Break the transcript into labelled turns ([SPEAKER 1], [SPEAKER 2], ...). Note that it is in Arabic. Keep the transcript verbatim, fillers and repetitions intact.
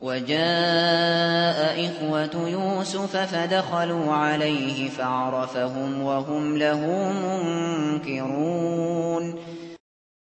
[SPEAKER 1] وجاء إخوة يوسف فدخلوا عليه فعرفهم وهم له